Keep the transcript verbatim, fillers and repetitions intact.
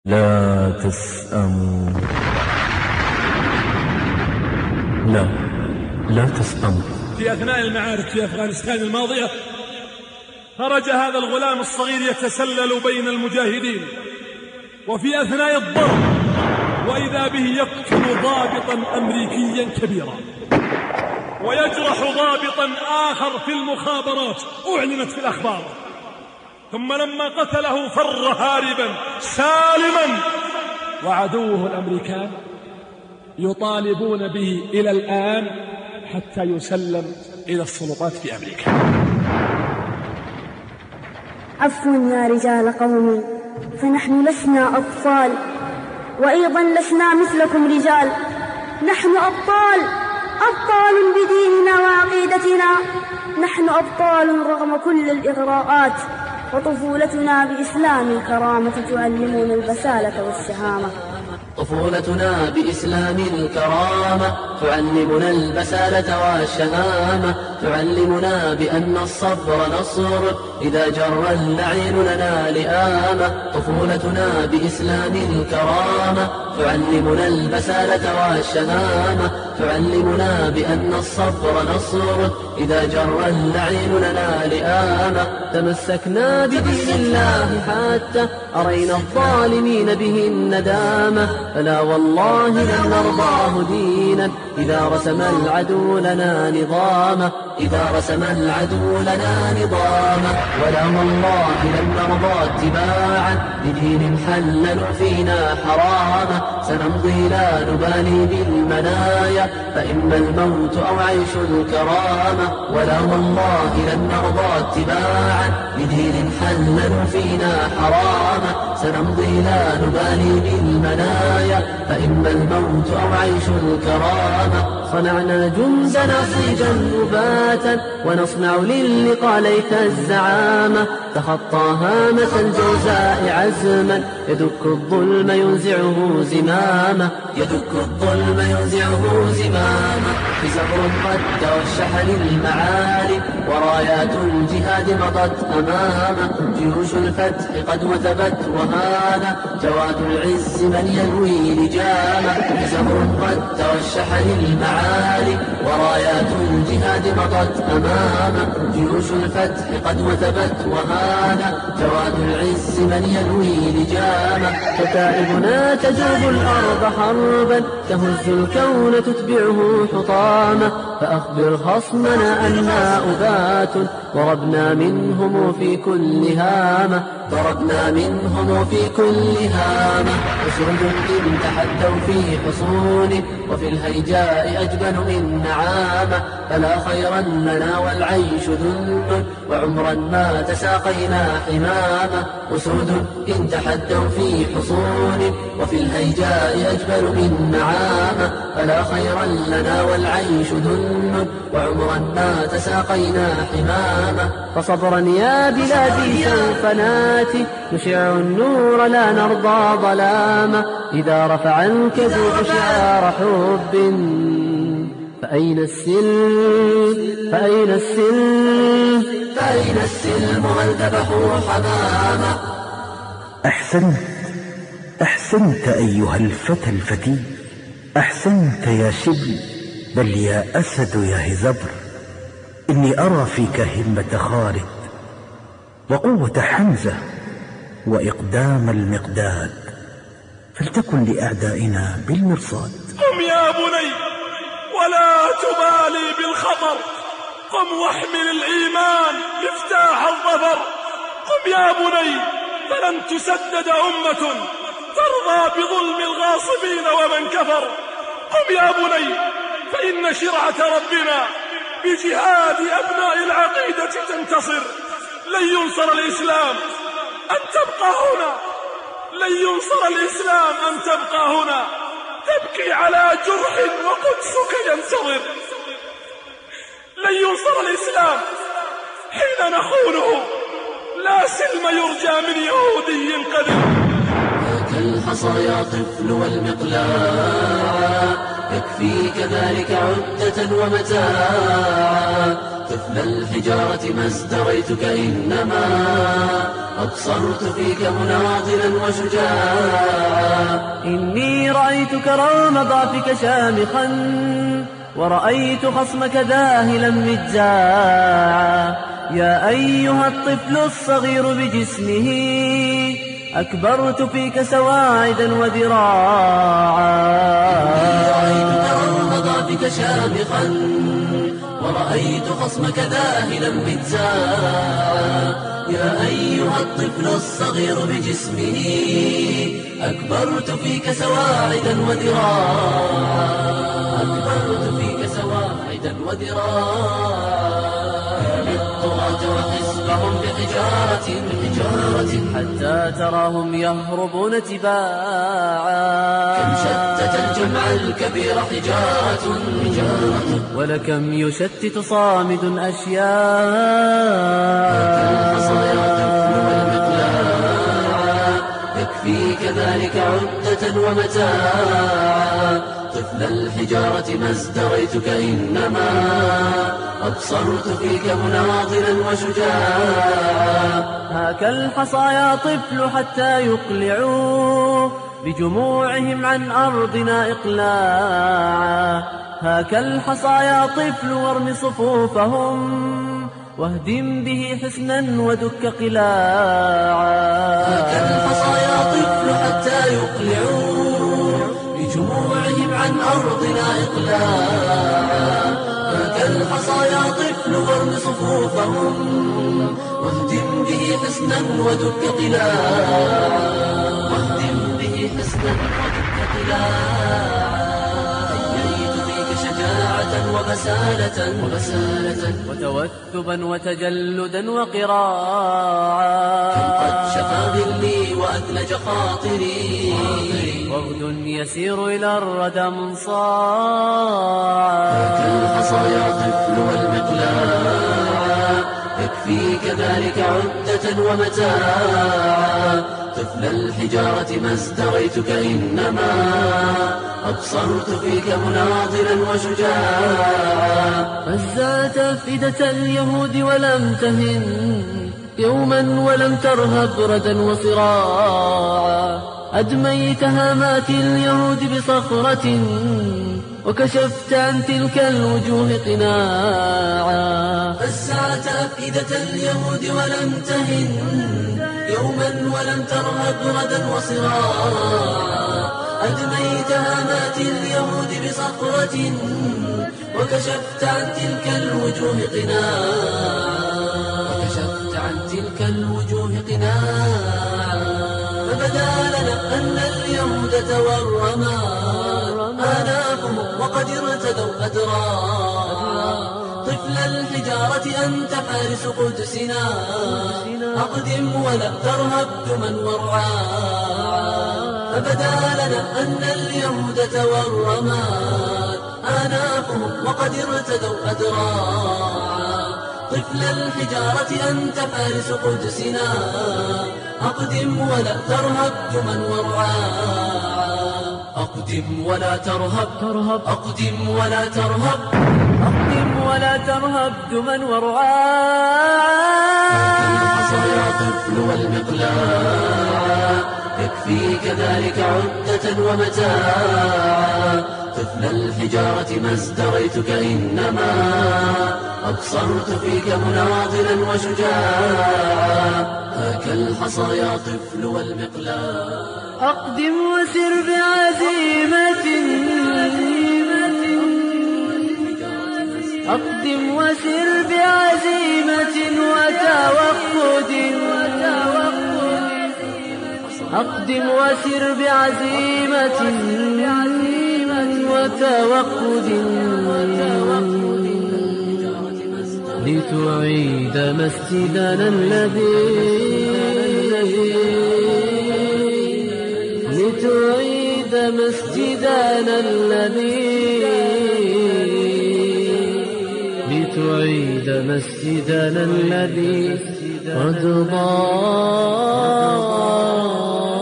لا تسأموا، لا لا تسأموا. في أثناء المعارك في أفغانستان الماضية خرج هذا الغلام الصغير يتسلل بين المجاهدين، وفي أثناء الضرب وإذا به يقتل ضابطا أمريكيا كبيرا ويجرح ضابطا آخر في المخابرات أعلنت في الأخبار. ثم لما قتله فر هاربا سالما، وعدوه الأمريكان يطالبون به إلى الآن حتى يسلم إلى السلطات في أمريكا. عفوا يا رجال قومي، فنحن لسنا أطفال، وأيضا لسنا مثلكم رجال. نحن أبطال، أبطال بديننا وعقيدتنا. نحن أبطال رغم كل الإغراءات، وطفولتنا بإسلام الكرامة تعلمون البسالة والشهامة. طفولتنا بإسلام الكرامة تعلمنا البسالة والشهامة، تعلمنا بأن الصبر نصر إذا جر اللعين لنا لئامة. طفولتنا بإسلام الكرامة تعلمنا البسالة والشهامة، تعلمنا بأن الصبر نصر إذا جر اللعين لنا لئامة. تمسكنا بدين الله حتى أرينا الظالمين به الندامة، فلا والله لن نرضاه دينا إذا رسم العدو لنا نظامه، إذا رسم العدو لنا نظامه. ولا والله لن نرضى اتباعا لدين حللوا فينا حرامه. سنمضي لا نبالي بالمنايا، فإما الموت أو عيش الكرامة. ولا والله لن نرضى اتباعا لدين حللوا فينا حرامه. سنمضي لا نبالي بالمنايا، فإما الموت أو عيش الكرامة. صنعنا جندنا صيجا مباتا، ونصنع للقى ليت الزعامة. تخطى هامة الجوزاء عزما، يدك الظلم ينزعه زمامه، يدك الظلم ينزعه زمامه. بزبر قد توشح للمعالي، ورايات الجهاد مضت أمامه. جيوش الفتح قد وثبت وهانا، جواد العز من يلوي لجامه. بزبر قد توشح للمعالي، ورايات الجهاد مضت أمامه. جيوش الفتح قد وثبت وهانا، جواد العز من يلوي لجامه. كتائبنا تجوب الأرض حربا، تهز الكون تتبعه حطامه. فأخبر خصمنا أنا أبات، ضربنا منهم في كل هامة، ضربنا منهم في كل هامة. أسود إن تحدوا في حصون، وفي الهيجاء أجبن من نعامة. فلا خيرا لنا والعيش ذل، وعمرا ما تساقينا حمامة. أسود إن تحدوا في حصون، وفي الهيجاء أجبن من نعامة. فلا خيرا لنا والعيش ذل، وعمرا ما تساقينا حمامة. فصبرا يا بلادي سوف ناتي، نشع النور لا نرضى ظلاما. إذا رفع الكذوب شعار حب، فأين السلم فأين السلم فأين السلم هل ذبحوا حماما. أحسنت أحسنت أيها الفتى الفتي، أحسنت يا شبل، بل يا أسد يا هزبر. إني أرى فيك همة خالد، وقوة حمزة، وإقدام المقداد، فلتكن لأعدائنا بالمرصاد. قم يا بني ولا تبالي بالخطر، قم واحمل الإيمان مفتاح الظفر. قم يا بني فلن تسدد أمة ترضى بظلم الغاصبين ومن كفر. قم يا بني فإن شرعة ربنا بجهاد أبناء العقيدة تنتصر. لن ينصر الإسلام أن تبقى هنا، لن ينصر الإسلام أن تبقى هنا تبكي على جرح وقدسك ينتظر. لن ينصر الإسلام حين نخونه، لا سلم يرجى من يهودي قدر. كالحصى يا طفل والمقلاع، يكفيك ذلك عدة ومتاعا. طفل الحجارة ما ازدريتك إنما أبصرت فيك مناضلا وشجاعا. إني رأيتك رغم ضعفك شامخا، ورأيت خصمك ذاهلا مجاعا. يا أيها الطفل الصغير بجسمه، أكبرت فيك سواعدا وذراعا. إني رأيتك رغم ضعفك شامخا، ورأيت خصمك ذاهلا مجاعا. يا أيها الطفل الصغير بجسمه، أكبرت فيك سواعدا وذراعا. أكبرت فيك سواعدا وذراعا. للطغاة وحزبهم بحجارة بحجارة، حتى تراهم يهربون تباعا. كم شتت الجمع الكبير حجارة حجارة، ولكم يشتت صامد أشياء. كالحصى يطفل والمقلاع، يكفيك ذلك عدة ومتاعا. طفل الحجارة ما ازدريتك، إنما أبصرت فيك مناضلا وشجاعا. هاك الحصى يا طفل حتى يقلعوا بجموعهم عن أرضنا إقلاعا. هاك الحصى يا طفل وارم صفوفهم، واهدم به حسنا ودك قلاعا. هاك الحصى يا طفل حتى يقلعوا بجموعهم عن أرضنا إقلاعا. هاك الحصى يا طفل وارم صفوفهم، واهدم به حسنا ودك قلاعا. واهدم به حسنا ودك قلاعا. أييت فيك شجاعة وبسالة وبسالة، وتوثبا وتجلدا وقراعا. كم قد شفى ذلي وأثلج خاطري، وغد يسير إلى الردى منصاعا. هاك الحصى يا طفل والمقلاع، يكفيك ذلك عدة ومتاعا. طفل الحجارة ما ازدريتك، إنما أبصرت فيك مناضلا وشجاعا. فزعت أفئدة اليهود ولم تهن يوما، ولم ترهب ردا وصراعا. أدميت هامات اليهود بصخرة، وكشفت عن تلك الوجوه قناعا. فزعت أفئدة اليهود ولم تهن يوما، ولم ترهب ردا وصراعا. أدميت هامات اليهود بصخرة، وكشفت عن تلك الوجوه قناعا. وكشفت عن تلك الوجوه قناعا. فبدا لنا أن اليهود تورما آنافهم وقد ارتدوا أدراعا. طفل الحجارة أنت فارس قدسنا، أقدم ولا ترهب دما ورعاعا. فبدا لنا أن اليهود تورما آنافهم وقد ارتدوا أدراعا. طفل الحجارة أنت فارس قدسنا، أقدم ولا ترهب دما ورعاعا. أقدم ولا ترهب ترهب أقدم ولا ترهب أقدم ولا ترهب دما ورعاعا. الحصى يا طفل والمقلاع، يكفيك ذلك عدة ومتاعا. طفل الحجارة ما ازدريتك، إنما أبصرت فيك مناضلا وشجاعا. هاك الحصى يا طفل والمقلاع. أقدم وسر بعزيمة، أقدم وسر بعزيمة وتوقد. أقدم وسر بعزيمة وتوقد، لتعيد مسجدنا الذي لتعيد مسجدنا الذي لتعيد مسجدنا الذي قد ضاع.